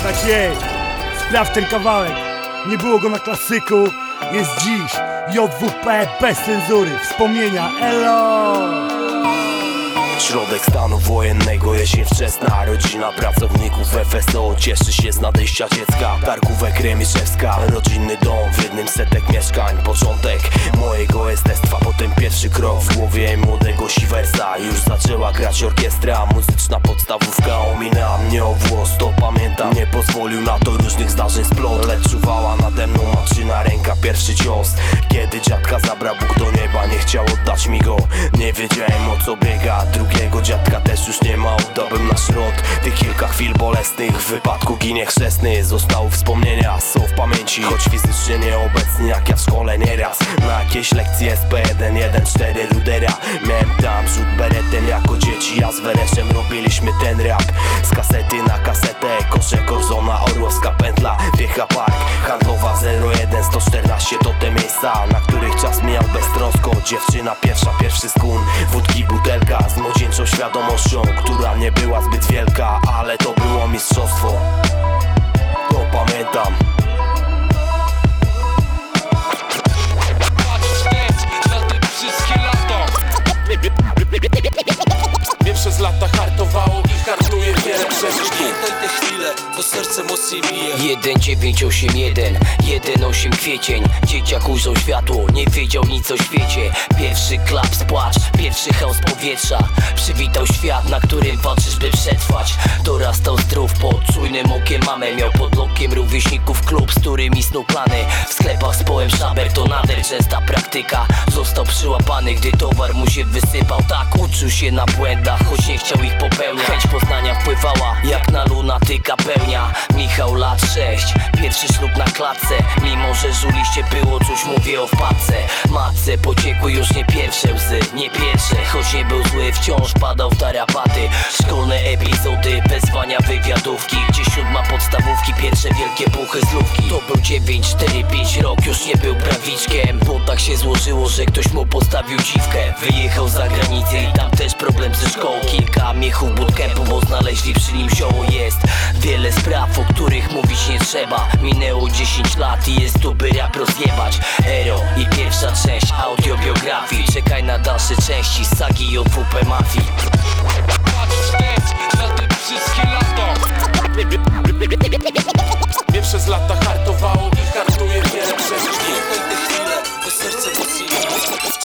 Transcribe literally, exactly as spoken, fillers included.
Tak jest, sprawdź ten kawałek. Nie było go na klasyku, jest dziś. J W P bez cenzury, wspomnienia, elo. Środek stanu wojennego, jesień wczesna. Rodzina pracowników F S O cieszy się z nadejścia dziecka. Targówek Remiszewska, rodzinny dom, w jednym setek mieszkań. Początek mojego jestestwa, potem pierwszy krok w głowie młodego Siwersa. Już zaczęła grać orkiestra, muzyczna podstawówka omina mnie o włos, to pamiętam. Nie pozwolił na to różnych zdarzeń splot, lecz czuwała nade mną maczyna ręka, pierwszy cios. Kiedy dziadka zabrał Bóg do nieba, nie chciał oddać mi go. Nie wiedziałem o co biega, drugiego dziadka też już nie ma. Oddałbym na szrot tych kilka chwil bolesnych. W wypadku ginie chrzestny, zostały wspomnienia, są w pamięci. Choć fizycznie nieobecny jak ja w szkole nieraz. Na jakieś lekcje S P jeden, jeden, cztery Rudera. Miałem tam rzut beretem jako dzieci, a z Wereszem robiliśmy ten rap. Z kasety na kasetę, kosze Korzona, Orłowska pętla, Wiecha Park, handlowa zero jeden, sto czternaście to te miejsca, na których czas mijał beztrosko. Dziewczyna pierwsza, pierwszy skun, wódki butelka z młodzieńczą świadomością, która nie była zbyt wielka, ale to było mistrzostwo. To pamiętam. Mnie przez lata hartowało i hartuje wiele przeżyć. Pamiętaj te chwile, to serce mocniej bije. Jeden dziewięć osiem jeden, jeden osiem kwiecień. Dzieciak ujrzał światło, nie wiedział nic o świecie. Pierwszy klaps, płacz, pierwszy chaos powietrza. Przywitał świat, na którym walczysz by przetrwać. Dorastał zdrów, pod czujnym okiem mamę. Miał pod lokiem rówieśników klub, z którymi snuł plany. W sklepach z połem szaber to nader częsta praktyka. Został przyłapany, gdy towar mu się wysypał. Tak, uczył się na błędach, choć nie chciał ich popełniać. Chęć poznania wpływała, jak na lunatyka pełnia. Michał lat sześć, pierwszy ślub na klatce. Mimo że żuliście było, cóż mówię o wpadce. Matce pociekły już nie pierwsze łzy, nie pierwsze. Choć nie był zły, wciąż padał w tarapaty. Szkolne epizody, wezwania wywiadówki. Gdzie siódma podstawówki, pierwsze wielkie puchy z lówki. To był dziewięć cztery pięć rok, już nie był prawiczkiem. Bo tak się złożyło, że ktoś mu postawił dziwkę. Wyjechał za granicę i tam też problem ze szkołą. Kilka miechów bootcampu, bo znaleźli przy nim zioło. Jest wiele spraw, o których mówić nie trzeba. Minęło dziesięć lat i jest tu by rap rozjebać. Ero i pierwsza część audiobiografii. Czekaj na dalsze części sagi J W P Mafii. Patrz wstecz, na te wszystkie lata. Mnie przez lata hartowało